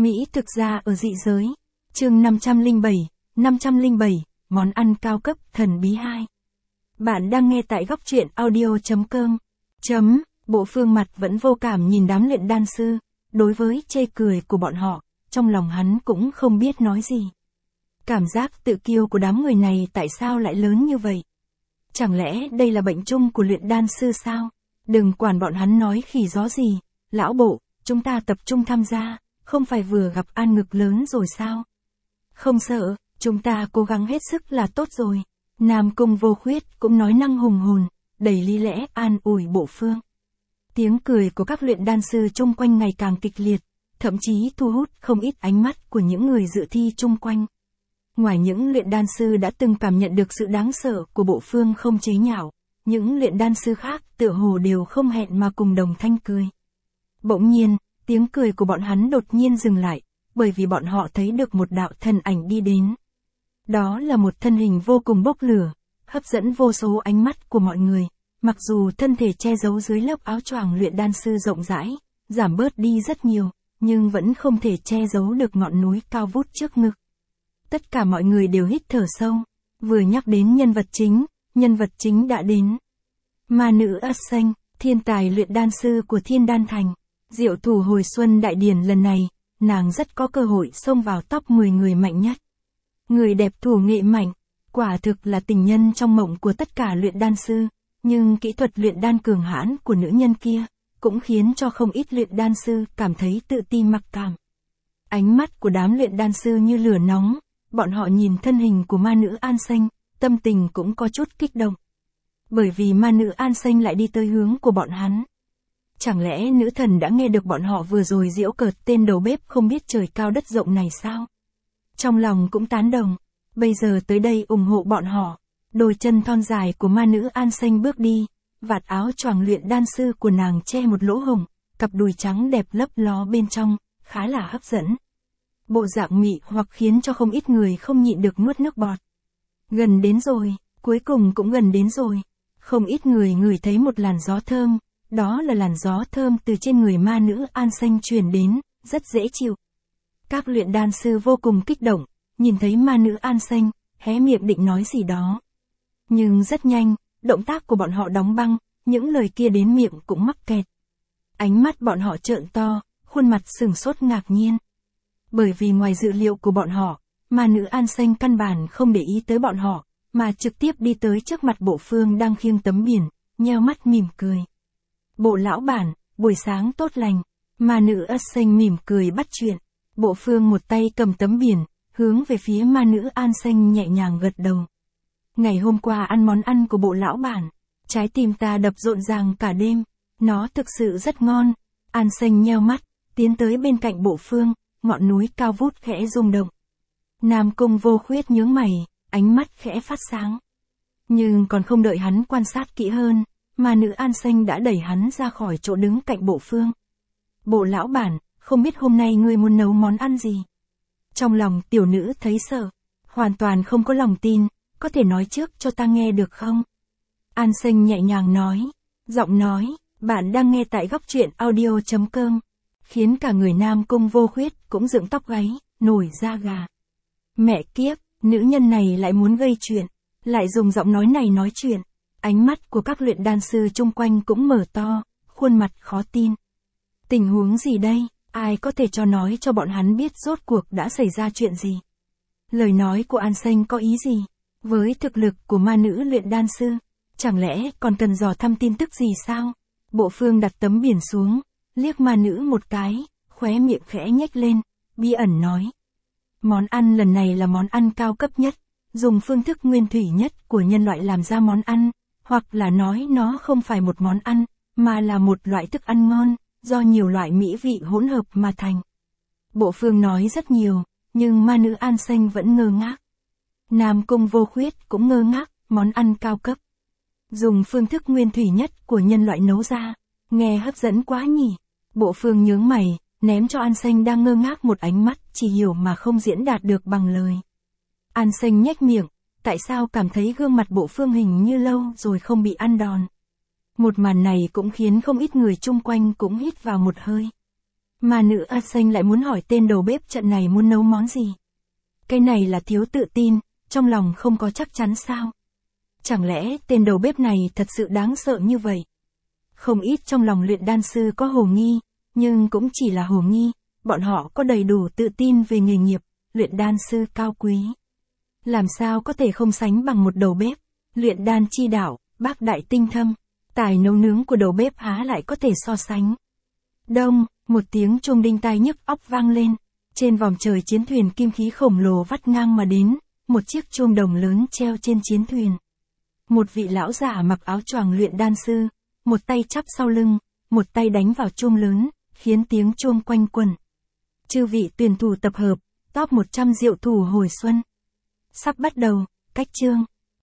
Mỹ thực ra ở dị giới. Chương 507, món ăn cao cấp thần bí 2. Bạn đang nghe tại góc truyện audio.com. Bộ Phương mặt vẫn vô cảm nhìn đám luyện đan sư, đối với chê cười của bọn họ, trong lòng hắn cũng không biết nói gì. Cảm giác tự kiêu của đám người này tại sao lại lớn như vậy? Chẳng lẽ đây là bệnh chung của luyện đan sư sao? Đừng quản bọn hắn nói khỉ gió gì, lão bộ, chúng ta tập trung tham gia, không phải vừa gặp an ngực lớn rồi sao? Không sợ, chúng ta cố gắng hết sức là tốt rồi. Nam Cung Vô Khuyết cũng nói năng hùng hồn, đầy lý lẽ an ủi Bộ Phương. Tiếng cười của các luyện đan sư chung quanh ngày càng kịch liệt, thậm chí thu hút không ít ánh mắt của những người dự thi chung quanh. Ngoài những luyện đan sư đã từng cảm nhận được sự đáng sợ của Bộ Phương không chế nhạo, những luyện đan sư khác tựa hồ đều không hẹn mà cùng đồng thanh cười. Bỗng nhiên, tiếng cười của bọn hắn đột nhiên dừng lại, bởi vì bọn họ thấy được một đạo thân ảnh đi đến. Đó là một thân hình vô cùng bốc lửa, hấp dẫn vô số ánh mắt của mọi người, mặc dù thân thể che giấu dưới lớp áo choàng luyện đan sư rộng rãi, giảm bớt đi rất nhiều, nhưng vẫn không thể che giấu được ngọn núi cao vút trước ngực. Tất cả mọi người đều hít thở sâu, vừa nhắc đến nhân vật chính đã đến. Ma nữ ất xanh, thiên tài luyện đan sư của Thiên Đan Thành, diệu thủ hồi xuân đại điển lần này, nàng rất có cơ hội xông vào top 10 người mạnh nhất. Người đẹp thủ nghệ mạnh, quả thực là tình nhân trong mộng của tất cả luyện đan sư, nhưng kỹ thuật luyện đan cường hãn của nữ nhân kia, cũng khiến cho không ít luyện đan sư cảm thấy tự ti mặc cảm. Ánh mắt của đám luyện đan sư như lửa nóng, bọn họ nhìn thân hình của ma nữ An Xanh, tâm tình cũng có chút kích động. Bởi vì ma nữ An Xanh lại đi tới hướng của bọn hắn. Chẳng lẽ nữ thần đã nghe được bọn họ vừa rồi giễu cợt tên đầu bếp không biết trời cao đất rộng này sao? Trong lòng cũng tán đồng, bây giờ tới đây ủng hộ bọn họ. Đôi chân thon dài của ma nữ An Xanh bước đi, vạt áo choàng luyện đan sư của nàng che một lỗ hổng, cặp đùi trắng đẹp lấp ló bên trong, khá là hấp dẫn. Bộ dạng mị hoặc khiến cho không ít người không nhịn được nuốt nước bọt. Gần đến rồi, cuối cùng cũng gần đến rồi. Không ít người ngửi thấy một làn gió thơm, đó là làn gió thơm từ trên người ma nữ An Xanh truyền đến, rất dễ chịu. Các luyện đan sư vô cùng kích động, nhìn thấy ma nữ An Xanh, hé miệng định nói gì đó. Nhưng rất nhanh, động tác của bọn họ đóng băng, những lời kia đến miệng cũng mắc kẹt. Ánh mắt bọn họ trợn to, khuôn mặt sửng sốt ngạc nhiên. Bởi vì ngoài dự liệu của bọn họ, ma nữ An Xanh căn bản không để ý tới bọn họ, mà trực tiếp đi tới trước mặt Bộ Phương đang khiêng tấm biển, nheo mắt mỉm cười. Bộ lão bản, buổi sáng tốt lành. Ma nữ ất xanh mỉm cười bắt chuyện. Bộ Phương một tay cầm tấm biển, hướng về phía ma nữ An Xanh nhẹ nhàng gật đầu. Ngày hôm qua ăn món ăn của bộ lão bản, trái tim ta đập rộn ràng cả đêm, nó thực sự rất ngon. An Xanh nheo mắt, tiến tới bên cạnh Bộ Phương, ngọn núi cao vút khẽ rung động. Nam Cung Vô Khuyết nhướng mày, ánh mắt khẽ phát sáng. Nhưng còn không đợi hắn quan sát kỹ hơn, ma nữ An Xanh đã đẩy hắn ra khỏi chỗ đứng cạnh Bộ Phương. Bộ lão bản, không biết hôm nay ngươi muốn nấu món ăn gì? Trong lòng tiểu nữ thấy sợ, hoàn toàn không có lòng tin, có thể nói trước cho ta nghe được không? An Xanh nhẹ nhàng nói, giọng nói, bạn đang nghe tại góc truyện audio.com, khiến cả người Nam Cung Vô Khuyết cũng dựng tóc gáy, nổi da gà. Mẹ kiếp, nữ nhân này lại muốn gây chuyện, lại dùng giọng nói này nói chuyện. Ánh mắt của các luyện đan sư chung quanh cũng mở to, khuôn mặt khó tin. Tình huống gì đây, ai có thể cho nói cho bọn hắn biết rốt cuộc đã xảy ra chuyện gì? Lời nói của An Xanh có ý gì? Với thực lực của ma nữ luyện đan sư, chẳng lẽ còn cần dò thăm tin tức gì sao? Bộ Phương đặt tấm biển xuống, liếc ma nữ một cái, khóe miệng khẽ nhếch lên, bí ẩn nói. Món ăn lần này là món ăn cao cấp nhất, dùng phương thức nguyên thủy nhất của nhân loại làm ra món ăn, hoặc là nói nó không phải một món ăn, mà là một loại thức ăn ngon, do nhiều loại mỹ vị hỗn hợp mà thành. Bộ Phương nói rất nhiều, nhưng ma nữ An Xanh vẫn ngơ ngác. Nam Cung Vô Khuyết cũng ngơ ngác, món ăn cao cấp. Dùng phương thức nguyên thủy nhất của nhân loại nấu ra, nghe hấp dẫn quá nhỉ. Bộ Phương nhướng mày, ném cho An Xanh đang ngơ ngác một ánh mắt chỉ hiểu mà không diễn đạt được bằng lời. An Xanh nhếch miệng, tại sao cảm thấy gương mặt Bộ Phương hình như lâu rồi không bị ăn đòn. Một màn này cũng khiến không ít người chung quanh cũng hít vào một hơi. Mà nữ A Xanh lại muốn hỏi tên đầu bếp trận này muốn nấu món gì. Cái này là thiếu tự tin, trong lòng không có chắc chắn sao? Chẳng lẽ tên đầu bếp này thật sự đáng sợ như vậy? Không ít trong lòng luyện đan sư có hồ nghi, nhưng cũng chỉ là hồ nghi, bọn họ có đầy đủ tự tin về nghề nghiệp, luyện đan sư cao quý. Làm sao có thể không sánh bằng một đầu bếp, luyện đan chi đạo, bác đại tinh thâm, tài nấu nướng của đầu bếp há lại có thể so sánh. Đông, một tiếng chuông đinh tai nhức óc vang lên, trên vòm trời chiến thuyền kim khí khổng lồ vắt ngang mà đến, một chiếc chuông đồng lớn treo trên chiến thuyền. Một vị lão giả mặc áo choàng luyện đan sư, một tay chắp sau lưng, một tay đánh vào chuông lớn, khiến tiếng chuông quanh quẩn. Chư vị tuyển thủ tập hợp, top 100 diệu thủ hồi xuân. Sắp bắt đầu, cách chương.